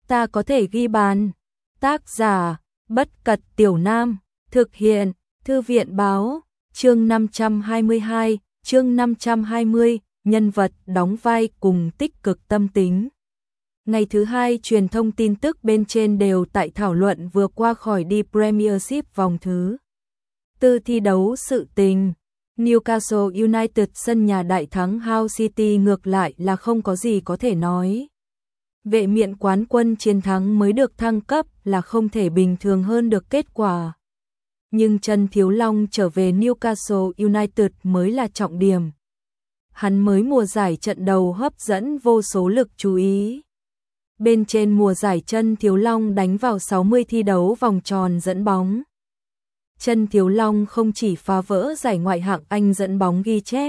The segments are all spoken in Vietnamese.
ta có thể ghi bàn. Tác giả, Bất Cật Tiểu Nam, thực hiện, Thư viện báo, chương 522, chương 520, nhân vật đóng vai cùng tích cực tâm tính. Ngày thứ hai, truyền thông tin tức bên trên đều tại thảo luận vừa qua khỏi đi Premiership vòng thứ tư thi đấu sự tình. Newcastle United sân nhà đại thắng Hull City ngược lại là không có gì có thể nói. Vệ miện quán quân chiến thắng mới được thăng cấp là không thể bình thường hơn được kết quả. Nhưng Trần Thiếu Long trở về Newcastle United mới là trọng điểm. Hắn mới mùa giải trận đầu hấp dẫn vô số lực chú ý. Bên trên mùa giải Trần Thiếu Long đánh vào 60 thi đấu vòng tròn dẫn bóng. Trần Thiếu Long không chỉ phá vỡ giải ngoại hạng Anh dẫn bóng ghi chép,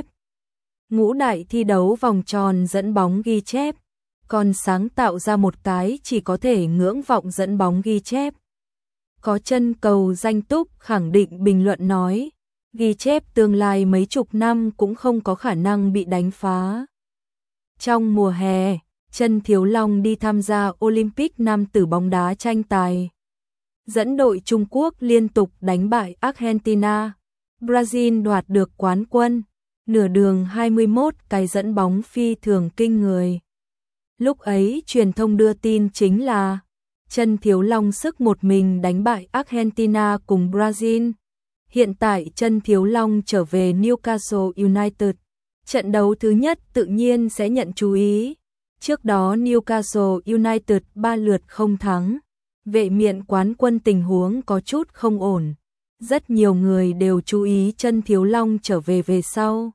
ngũ đại thi đấu vòng tròn dẫn bóng ghi chép, còn sáng tạo ra một cái chỉ có thể ngưỡng vọng dẫn bóng ghi chép. Có chân cầu danh túc khẳng định bình luận nói, ghi chép tương lai mấy chục năm cũng không có khả năng bị đánh phá. Trong mùa hè, Trần Thiếu Long đi tham gia Olympic nam tử bóng đá tranh tài. Dẫn đội Trung Quốc liên tục đánh bại Argentina, Brazil đoạt được quán quân, nửa đường 21 cái dẫn bóng phi thường kinh người. Lúc ấy truyền thông đưa tin chính là Trần Thiếu Long sức một mình đánh bại Argentina cùng Brazil. Hiện tại Trần Thiếu Long trở về Newcastle United. Trận đấu thứ nhất tự nhiên sẽ nhận chú ý. Trước đó Newcastle United 3 lượt không thắng. Vệ miện quán quân tình huống có chút không ổn. Rất nhiều người đều chú ý Trần Thiếu Long trở về sau.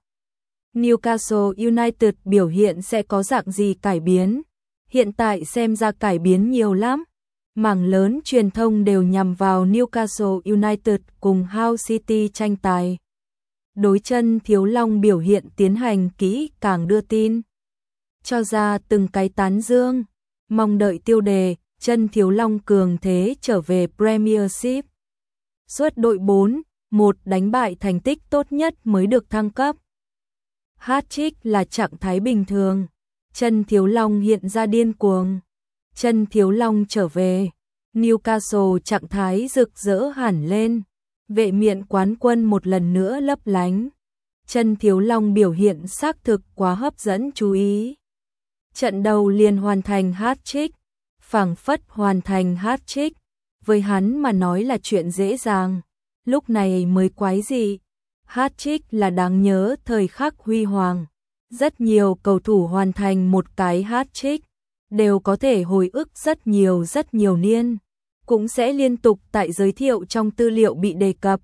Newcastle United biểu hiện sẽ có dạng gì cải biến. Hiện tại xem ra cải biến nhiều lắm. Mảng lớn truyền thông đều nhằm vào Newcastle United cùng Hull City tranh tài. Đối Trần Thiếu Long biểu hiện tiến hành kỹ càng đưa tin. Cho ra từng cái tán dương. Mong đợi tiêu đề, Trần Thiếu Long cường thế trở về Premiership. Suốt đội 4-1 đánh bại thành tích tốt nhất mới được thăng cấp. Hat-trick là trạng thái bình thường. Trần Thiếu Long hiện ra điên cuồng. Trần Thiếu Long trở về. Newcastle trạng thái rực rỡ hẳn lên. Vệ miện quán quân một lần nữa lấp lánh. Trần Thiếu Long biểu hiện xác thực quá hấp dẫn chú ý. Trận đầu liền hoàn thành hat-trick. Phảng phất hoàn thành hat-trick. Với hắn mà nói là chuyện dễ dàng. Lúc này mới quái dị. Hat-trick là đáng nhớ thời khắc huy hoàng. Rất nhiều cầu thủ hoàn thành một cái hat-trick đều có thể hồi ức rất nhiều niên, cũng sẽ liên tục tại giới thiệu trong tư liệu bị đề cập.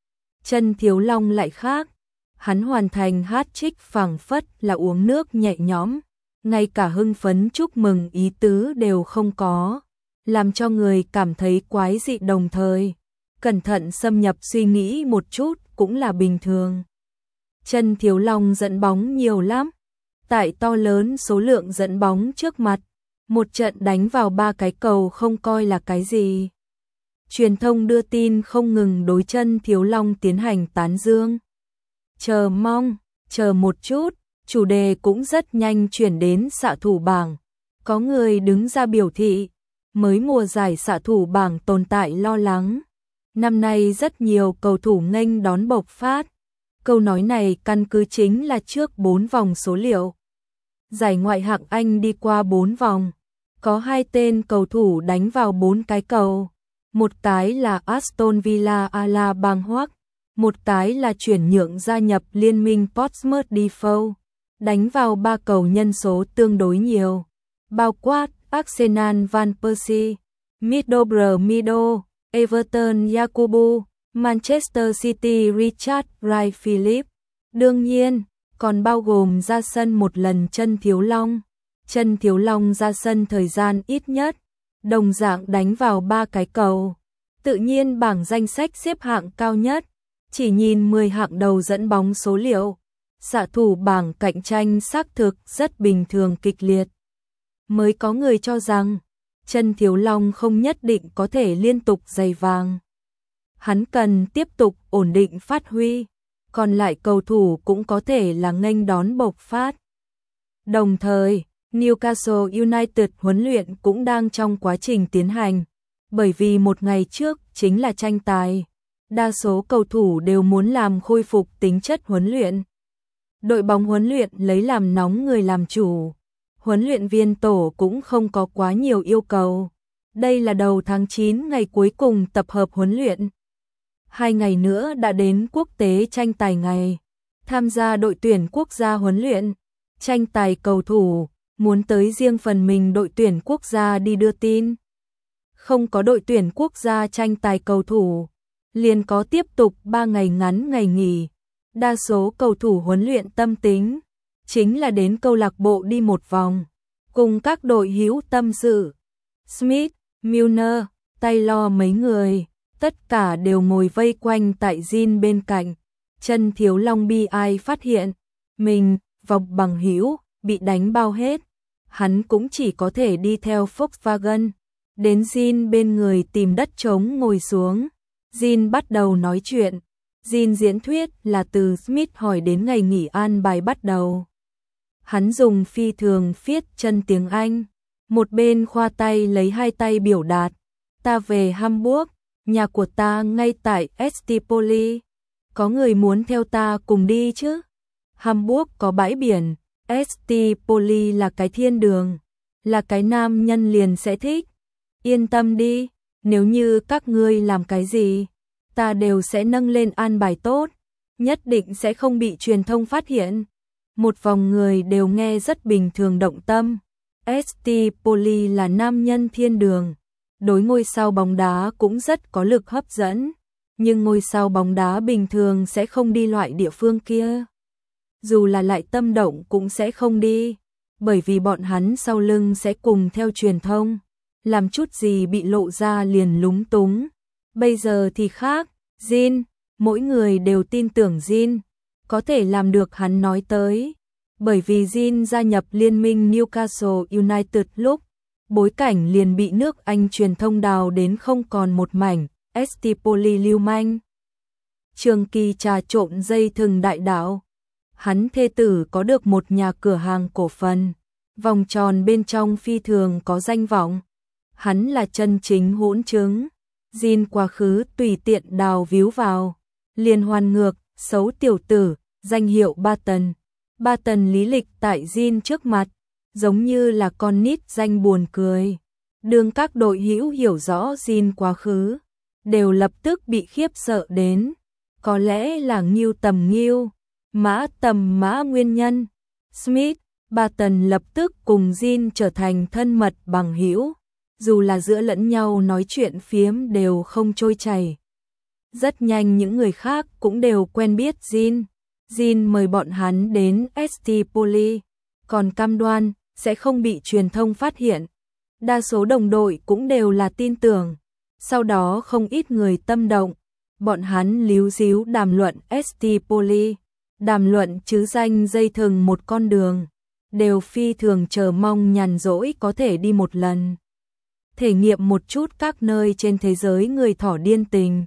Trần Thiếu Long lại khác, hắn hoàn thành hat-trick phảng phất là uống nước nhẹ nhõm, ngay cả hưng phấn chúc mừng ý tứ đều không có, làm cho người cảm thấy quái dị đồng thời. Cẩn thận xâm nhập suy nghĩ một chút cũng là bình thường. Trần Thiếu Long dẫn bóng nhiều lắm. Tại to lớn số lượng dẫn bóng trước mặt, một trận đánh vào 3 cái cầu không coi là cái gì. Truyền thông đưa tin không ngừng đối Trần Thiếu Long tiến hành tán dương. Chờ một chút, chủ đề cũng rất nhanh chuyển đến xạ thủ bảng. Có người đứng ra biểu thị, mới mùa giải xạ thủ bảng tồn tại lo lắng. Năm nay rất nhiều cầu thủ nghênh đón bộc phát. Câu nói này căn cứ chính là trước 4 vòng số liệu. Giải ngoại hạng Anh đi qua 4 vòng. Có 2 tên cầu thủ đánh vào 4 cái cầu. Một cái là Aston Villa Ala Bang Hoắc. Một cái là chuyển nhượng gia nhập liên minh Portsmouth Defoe. Đánh vào 3 cầu nhân số tương đối nhiều. Bao quát Arsenal Van Persie, Middlesbrough, Everton Yakubu, Manchester City Richard Wright Phillips. Đương nhiên, còn bao gồm ra sân một lần Trần Thiếu Long. Trần Thiếu Long ra sân thời gian ít nhất, đồng dạng đánh vào 3 cái cầu. Tự nhiên bảng danh sách xếp hạng cao nhất, chỉ nhìn 10 hạng đầu dẫn bóng số liệu. Xạ thủ bảng cạnh tranh xác thực rất bình thường kịch liệt. Mới có người cho rằng, Trần Thiếu Long không nhất định có thể liên tục giày vàng. Hắn cần tiếp tục ổn định phát huy, còn lại cầu thủ cũng có thể là nghênh đón bộc phát. Đồng thời, Newcastle United huấn luyện cũng đang trong quá trình tiến hành, bởi vì một ngày trước chính là tranh tài. Đa số cầu thủ đều muốn làm khôi phục tính chất huấn luyện. Đội bóng huấn luyện lấy làm nóng người làm chủ. Huấn luyện viên tổ cũng không có quá nhiều yêu cầu. Đây là đầu tháng 9 ngày cuối cùng tập hợp huấn luyện. 2 ngày nữa đã đến quốc tế tranh tài ngày. Tham gia đội tuyển quốc gia huấn luyện, tranh tài cầu thủ, muốn tới riêng phần mình đội tuyển quốc gia đi đưa tin. Không có đội tuyển quốc gia tranh tài cầu thủ, liền có tiếp tục 3 ngày ngắn ngày nghỉ. Đa số cầu thủ huấn luyện tâm tính, chính là đến câu lạc bộ đi một vòng, cùng các đội hữu tâm sự. Smith, Milner, Taylor mấy người, tất cả đều ngồi vây quanh tại Jin bên cạnh. Chân Thiếu Long bi ai phát hiện, mình, vòng bằng hữu, bị đánh bao hết. Hắn cũng chỉ có thể đi theo Volkswagen, đến Jin bên người tìm đất trống ngồi xuống. Jin bắt đầu nói chuyện. Jin diễn thuyết là từ Smith hỏi đến ngày nghỉ an bài bắt đầu. Hắn dùng phi thường viết chân tiếng Anh, một bên khoa tay lấy hai tay biểu đạt. Ta về Hamburg, nhà của ta ngay tại Stipoli. Có người muốn theo ta cùng đi chứ? Hamburg có bãi biển, Stipoli là cái thiên đường, là cái nam nhân liền sẽ thích. Yên tâm đi, nếu như các ngươi làm cái gì, ta đều sẽ nâng lên an bài tốt, nhất định sẽ không bị truyền thông phát hiện. Một vòng người đều nghe rất bình thường động tâm. Stipoli là nam nhân thiên đường, đối ngôi sao bóng đá cũng rất có lực hấp dẫn, nhưng ngôi sao bóng đá bình thường sẽ không đi loại địa phương kia. Dù là lại tâm động cũng sẽ không đi, bởi vì bọn hắn sau lưng sẽ cùng theo truyền thông, làm chút gì bị lộ ra liền lúng túng. Bây giờ thì khác, Jin, mỗi người đều tin tưởng Jin, có thể làm được hắn nói tới. Bởi vì Jin gia nhập liên minh Newcastle United lúc, bối cảnh liền bị nước Anh truyền thông đào đến không còn một mảnh. Stipoli lưu manh, trường kỳ trà trộn dây thừng đại đạo. Hắn thê tử có được một nhà cửa hàng cổ phần, vòng tròn bên trong phi thường có danh vọng. Hắn là chân chính hỗn chứng. Jin quá khứ tùy tiện đào víu vào, liền hoàn ngược, xấu tiểu tử, danh hiệu Barton. Barton lý lịch tại Jin trước mặt, giống như là con nít danh buồn cười. Đương các đội hữu hiểu rõ Jin quá khứ, đều lập tức bị khiếp sợ đến. Có lẽ là Ngưu tầm Ngưu, Mã tầm Mã nguyên nhân. Smith, Barton lập tức cùng Jin trở thành thân mật bằng hữu, dù là giữa lẫn nhau nói chuyện phiếm đều không trôi chảy. Rất nhanh những người khác cũng đều quen biết Jin. Jin mời bọn hắn đến Stipoli, còn cam đoan sẽ không bị truyền thông phát hiện. Đa số đồng đội cũng đều là tin tưởng. Sau đó không ít người tâm động, bọn hắn líu díu đàm luận Stipoli, đàm luận chứ danh dây thừng một con đường, đều phi thường chờ mong nhàn rỗi có thể đi một lần, thể nghiệm một chút các nơi trên thế giới người thỏ điên tình.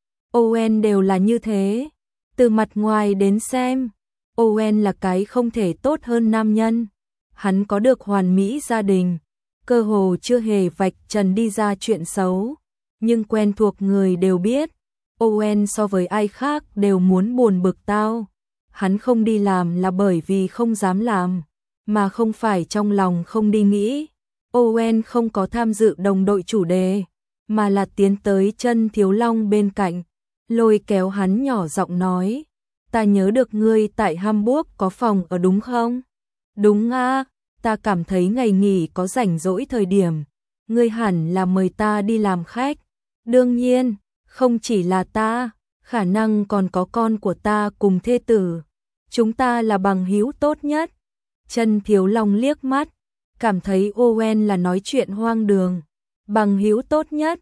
Owen đều là như thế, từ mặt ngoài đến xem, Owen là cái không thể tốt hơn nam nhân. Hắn có được hoàn mỹ gia đình, cơ hồ chưa hề vạch trần đi ra chuyện xấu, nhưng quen thuộc người đều biết, Owen so với ai khác đều muốn buồn bực tao. Hắn không đi làm là bởi vì không dám làm, mà không phải trong lòng không đi nghĩ. Owen không có tham dự đồng đội chủ đề, mà là tiến tới chân Thiếu Long bên cạnh, lôi kéo hắn nhỏ giọng nói, ta nhớ được ngươi tại Hamburg có phòng ở đúng không? Đúng a, ta cảm thấy ngày nghỉ có rảnh rỗi thời điểm, ngươi hẳn là mời ta đi làm khách. Đương nhiên, không chỉ là ta, khả năng còn có con của ta cùng thê tử. Chúng ta là bằng hữu tốt nhất. Chân Thiếu Long liếc mắt, cảm thấy Owen là nói chuyện hoang đường. Bằng hữu tốt nhất,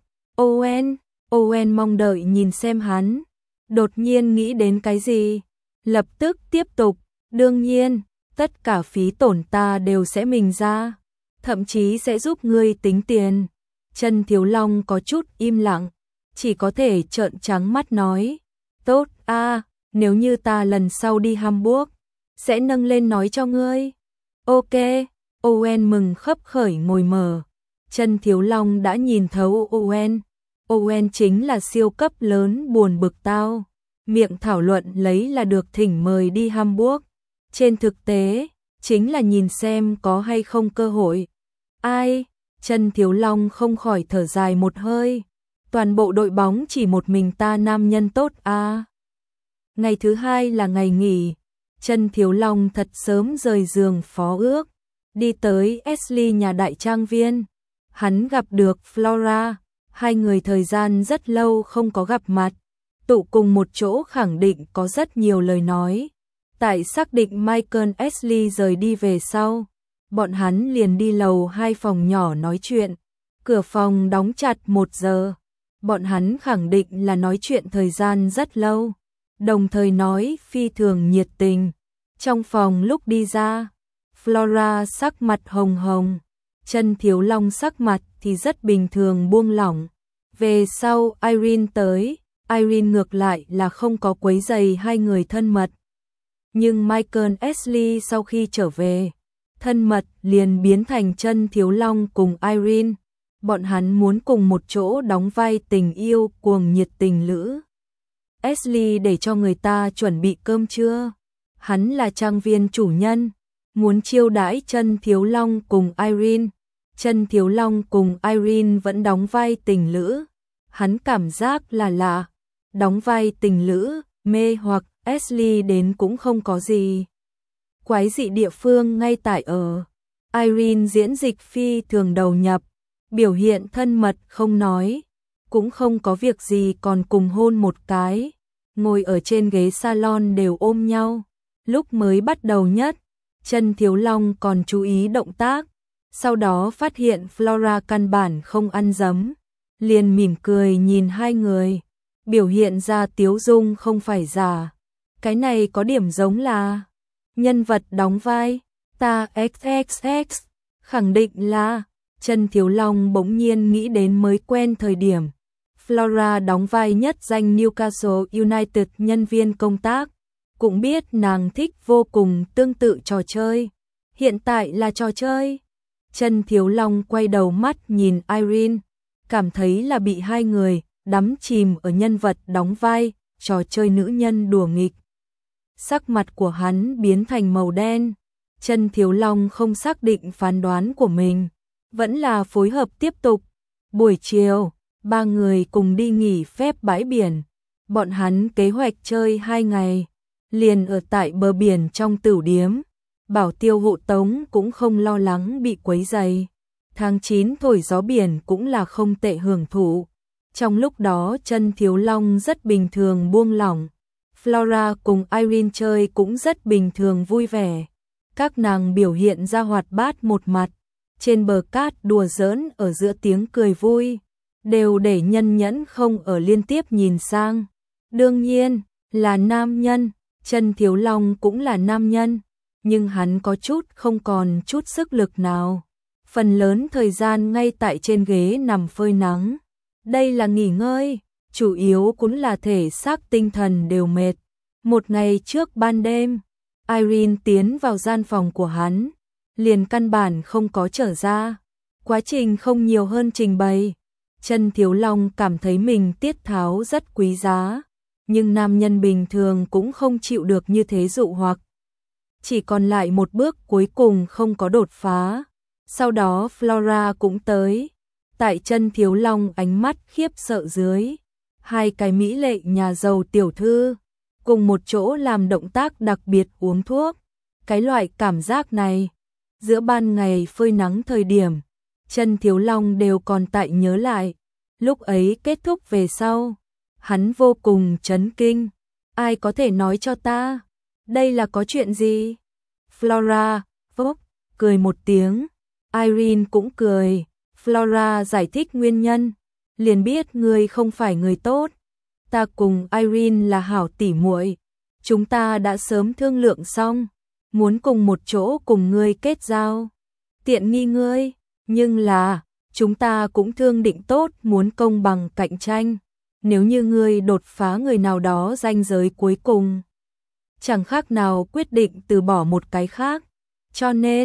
Owen mong đợi nhìn xem hắn, đột nhiên nghĩ đến cái gì, lập tức tiếp tục, đương nhiên, tất cả phí tổn ta đều sẽ mình ra, thậm chí sẽ giúp ngươi tính tiền. Chân Thiếu Long có chút im lặng, chỉ có thể trợn trắng mắt nói, tốt a, nếu như ta lần sau đi Hamburg, sẽ nâng lên nói cho ngươi. Ok, Owen mừng khấp khởi ngồi mở. Chân Thiếu Long đã nhìn thấu Owen. Owen chính là siêu cấp lớn buồn bực tao. Miệng thảo luận lấy là được thỉnh mời đi Hamburg. Trên thực tế, chính là nhìn xem có hay không cơ hội. Ai? Chân Thiếu Long không khỏi thở dài một hơi. Toàn bộ đội bóng chỉ một mình ta nam nhân tốt à. Ngày thứ hai là ngày nghỉ. Chân Thiếu Long thật sớm rời giường phó ước. Đi tới Ashley nhà đại trang viên. Hắn gặp được Flora. Hai người thời gian rất lâu không có gặp mặt. Tụ cùng một chỗ khẳng định có rất nhiều lời nói. Tại xác định Michael Ashley rời đi về sau, bọn hắn liền đi lầu 2 phòng nhỏ nói chuyện. Cửa phòng đóng chặt 1 giờ. Bọn hắn khẳng định là nói chuyện thời gian rất lâu, đồng thời nói phi thường nhiệt tình. Trong phòng lúc đi ra, Flora sắc mặt hồng hồng, Chân Thiếu Long sắc mặt thì rất bình thường buông lỏng. Về sau Irene tới, Irene ngược lại là không có quấy rầy hai người thân mật. Nhưng Michael Ashley sau khi trở về, thân mật liền biến thành Chân Thiếu Long cùng Irene. Bọn hắn muốn cùng một chỗ đóng vai tình yêu cuồng nhiệt tình lữ. Ashley để cho người ta chuẩn bị cơm trưa. Hắn là trang viên chủ nhân, muốn chiêu đãi Chân Thiếu Long cùng Irene. Chân Thiếu Long cùng Irene vẫn đóng vai tình lữ. Hắn cảm giác là lạ, đóng vai tình lữ, mê hoặc Ashley đến cũng không có gì quái dị địa phương ngay tại ở. Irene diễn dịch phi thường đầu nhập, biểu hiện thân mật không nói, cũng không có việc gì còn cùng hôn một cái, ngồi ở trên ghế salon đều ôm nhau. Lúc mới bắt đầu nhất, Chân Thiếu Long còn chú ý động tác, sau đó phát hiện Flora căn bản không ăn dấm, liền mỉm cười nhìn hai người, biểu hiện ra tiếu dung không phải giả. Cái này có điểm giống là nhân vật đóng vai, ta XXX, khẳng định là. Chân Thiếu Long bỗng nhiên nghĩ đến mới quen thời điểm Flora đóng vai nhất danh Newcastle United nhân viên công tác, cũng biết nàng thích vô cùng tương tự trò chơi. Hiện tại là trò chơi. Chân Thiếu Long quay đầu mắt nhìn Irene, cảm thấy là bị hai người đắm chìm ở nhân vật đóng vai trò chơi nữ nhân đùa nghịch. Sắc mặt của hắn biến thành màu đen. Chân Thiếu Long không xác định phán đoán của mình, vẫn là phối hợp tiếp tục. Buổi chiều, ba người cùng đi nghỉ phép bãi biển. Bọn hắn kế hoạch chơi 2 ngày, liền ở tại bờ biển trong tửu điếm. Bảo tiêu hộ tống cũng không lo lắng bị quấy rầy. Tháng 9 thổi gió biển cũng là không tệ hưởng thụ. Trong lúc đó Chân Thiếu Long rất bình thường buông lỏng. Flora cùng Irene chơi cũng rất bình thường vui vẻ. Các nàng biểu hiện ra hoạt bát một mặt. Trên bờ cát đùa giỡn ở giữa tiếng cười vui, đều để Nhân Nhẫn không ở liên tiếp nhìn sang. Đương nhiên, là nam nhân, Chân Thiếu Long cũng là nam nhân, nhưng hắn có chút không còn chút sức lực nào. Phần lớn thời gian ngay tại trên ghế nằm phơi nắng. Đây là nghỉ ngơi, chủ yếu cũng là thể xác tinh thần đều mệt. Một ngày trước ban đêm, Irene tiến vào gian phòng của hắn, liền căn bản không có trở ra. Quá trình không nhiều hơn trình bày. Chân Thiếu Long cảm thấy mình tiết tháo rất quý giá, nhưng nam nhân bình thường cũng không chịu được như thế dụ hoặc. Chỉ còn lại một bước cuối cùng không có đột phá. Sau đó Flora cũng tới. Tại Chân Thiếu Long ánh mắt khiếp sợ dưới, hai cái mỹ lệ nhà giàu tiểu thư cùng một chỗ làm động tác đặc biệt uống thuốc. Cái loại cảm giác này, giữa ban ngày phơi nắng thời điểm, Chân Thiếu Long đều còn tại nhớ lại. Lúc ấy kết thúc về sau, hắn vô cùng chấn kinh. Ai có thể nói cho ta, đây là có chuyện gì? Flora, phốc, cười một tiếng. Irene cũng cười. Flora giải thích nguyên nhân, liền biết ngươi không phải người tốt. Ta cùng Irene là hảo tỉ muội, chúng ta đã sớm thương lượng xong, muốn cùng một chỗ cùng ngươi kết giao. Tiện nghi ngươi, nhưng là, chúng ta cũng thương định tốt muốn công bằng cạnh tranh. Nếu như ngươi đột phá người nào đó ranh giới cuối cùng, chẳng khác nào quyết định từ bỏ một cái khác. Cho nên,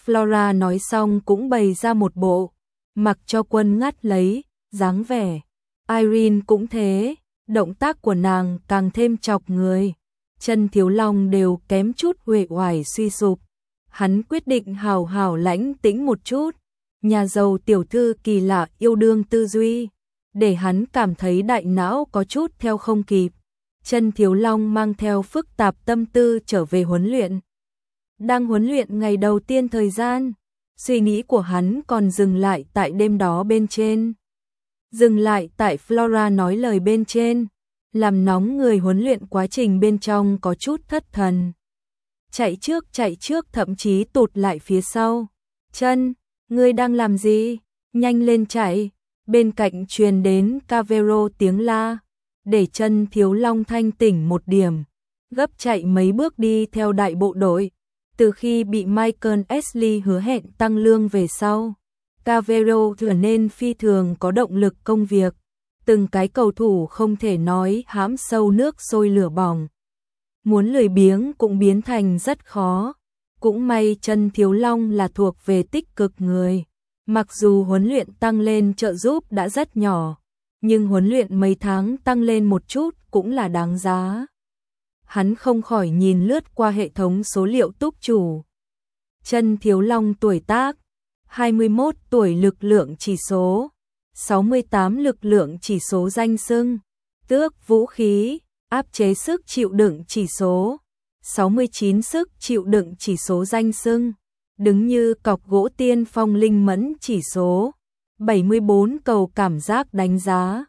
Flora nói xong cũng bày ra một bộ, mặc cho Quân ngắt lấy, dáng vẻ. Irene cũng thế, động tác của nàng càng thêm chọc người. Chân Thiếu Long đều kém chút uể oải suy sụp. Hắn quyết định hào hào lãnh tĩnh một chút. Nhà giàu tiểu thư kỳ lạ yêu đương tư duy, để hắn cảm thấy đại não có chút theo không kịp. Chân Thiếu Long mang theo phức tạp tâm tư trở về huấn luyện. Đang huấn luyện ngày đầu tiên thời gian, suy nghĩ của hắn còn dừng lại tại đêm đó bên trên. Dừng lại tại Flora nói lời bên trên, làm nóng người huấn luyện quá trình bên trong có chút thất thần. Chạy trước thậm chí tụt lại phía sau. Chân, ngươi đang làm gì? Nhanh lên chạy. Bên cạnh truyền đến Cavero tiếng la, để Chân Thiếu Long thanh tỉnh một điểm. Gấp chạy mấy bước đi theo đại bộ đội. Từ khi bị Michael Ashley hứa hẹn tăng lương về sau, Cavero trở nên phi thường có động lực công việc. Từng cái cầu thủ không thể nói hãm sâu nước sôi lửa bỏng. Muốn lười biếng cũng biến thành rất khó. Cũng may Chân Thiếu Long là thuộc về tích cực người. Mặc dù huấn luyện tăng lên trợ giúp đã rất nhỏ, nhưng huấn luyện mấy tháng tăng lên một chút cũng là đáng giá. Hắn không khỏi nhìn lướt qua hệ thống số liệu túc chủ. Chân Thiếu Long tuổi tác 21 tuổi, lực lượng chỉ số 68, lực lượng chỉ số danh xưng, tước vũ khí, áp chế sức chịu đựng chỉ số 69, sức chịu đựng chỉ số danh xưng, đứng như cọc gỗ tiên phong linh mẫn chỉ số 74, cầu cảm giác đánh giá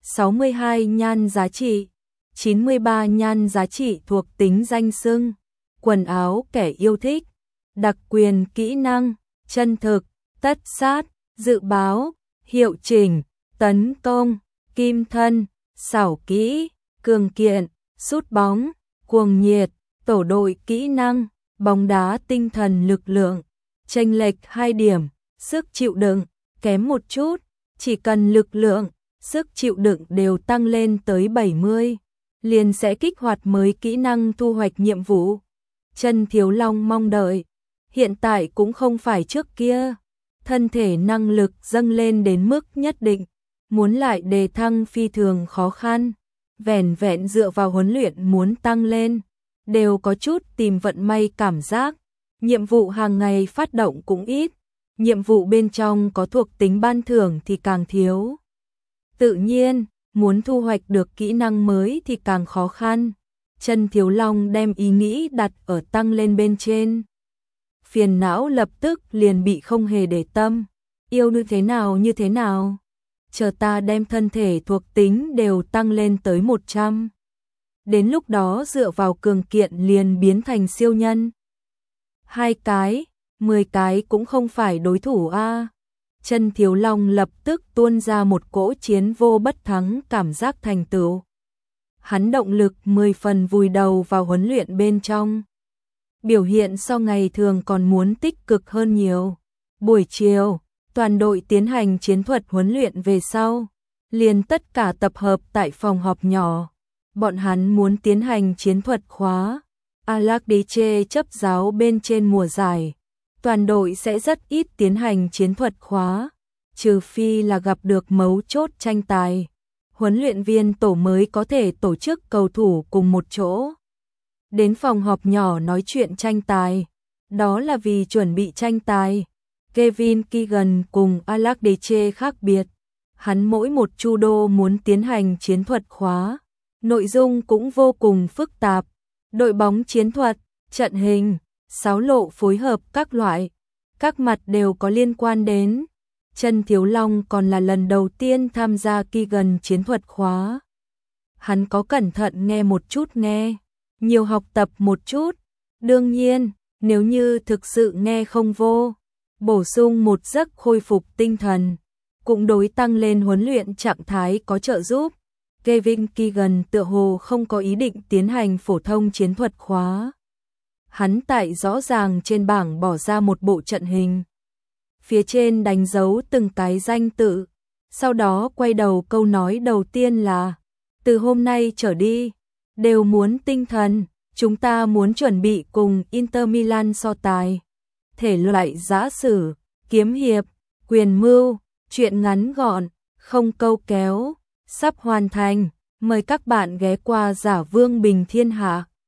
62, nhan giá trị 93, nhan giá trị thuộc tính danh xưng, quần áo kẻ yêu thích, đặc quyền kỹ năng, chân thực, tất sát, dự báo, hiệu chỉnh, tấn công, kim thân, xảo kỹ, cường kiện, sút bóng, cuồng nhiệt, tổ đội kỹ năng, bóng đá tinh thần lực lượng, chênh lệch 2 điểm, sức chịu đựng, kém một chút, chỉ cần lực lượng, sức chịu đựng đều tăng lên tới 70, liền sẽ kích hoạt mới kỹ năng thu hoạch nhiệm vụ. Chân Thiếu Long mong đợi, hiện tại cũng không phải trước kia, thân thể năng lực dâng lên đến mức nhất định, muốn lại đề thăng phi thường khó khăn, vẻn vẹn dựa vào huấn luyện muốn tăng lên, đều có chút tìm vận may cảm giác, nhiệm vụ hàng ngày phát động cũng ít, nhiệm vụ bên trong có thuộc tính ban thưởng thì càng thiếu. Tự nhiên, muốn thu hoạch được kỹ năng mới thì càng khó khăn. Chân Thiếu Long đem ý nghĩ đặt ở tăng lên bên trên. Phiền não lập tức liền bị không hề để tâm. Yêu như thế nào? Chờ ta đem thân thể thuộc tính đều tăng lên tới 100. Đến lúc đó dựa vào cường kiện liền biến thành siêu nhân. 2 cái, 10 cái cũng không phải đối thủ a. Chân Thiếu Long lập tức tuôn ra một cỗ chiến vô bất thắng cảm giác thành tựu. Hắn động lực 10 phần vùi đầu vào huấn luyện bên trong. Biểu hiện so ngày thường còn muốn tích cực hơn nhiều. Buổi chiều, toàn đội tiến hành chiến thuật huấn luyện về sau, liền tất cả tập hợp tại phòng họp nhỏ. Bọn hắn muốn tiến hành chiến thuật khóa. Alakdiche chấp giáo bên trên mùa giải. Toàn đội sẽ rất ít tiến hành chiến thuật khóa, trừ phi là gặp được mấu chốt tranh tài. Huấn luyện viên tổ mới có thể tổ chức cầu thủ cùng một chỗ. Đến phòng họp nhỏ nói chuyện tranh tài. Đó là vì chuẩn bị tranh tài. Kevin Keegan cùng Alakdiche khác biệt. Hắn mỗi một judo muốn tiến hành chiến thuật khóa. Nội dung cũng vô cùng phức tạp. Đội bóng chiến thuật, trận hình, sáo lộ phối hợp các loại. Các mặt đều có liên quan đến. Chân Thiếu Long còn là lần đầu tiên tham gia Keegan chiến thuật khóa. Hắn có cẩn thận nghe một chút nhiều học tập một chút. Đương nhiên, nếu như thực sự nghe không vô, bổ sung một giấc khôi phục tinh thần, cũng đối tăng lên huấn luyện trạng thái có trợ giúp. Kevin Keegan tựa hồ không có ý định tiến hành phổ thông chiến thuật khóa. Hắn tại rõ ràng trên bảng bỏ ra một bộ trận hình. Phía trên đánh dấu từng cái danh tự. Sau đó quay đầu câu nói đầu tiên là: từ hôm nay trở đi, đều muốn tinh thần, chúng ta muốn chuẩn bị cùng Inter Milan so tài. thể loại giã sử, kiếm hiệp, quyền mưu, truyện ngắn gọn, không câu kéo, sắp hoàn thành. Mời các bạn ghé qua Giả Vương Bình Thiên Hạ.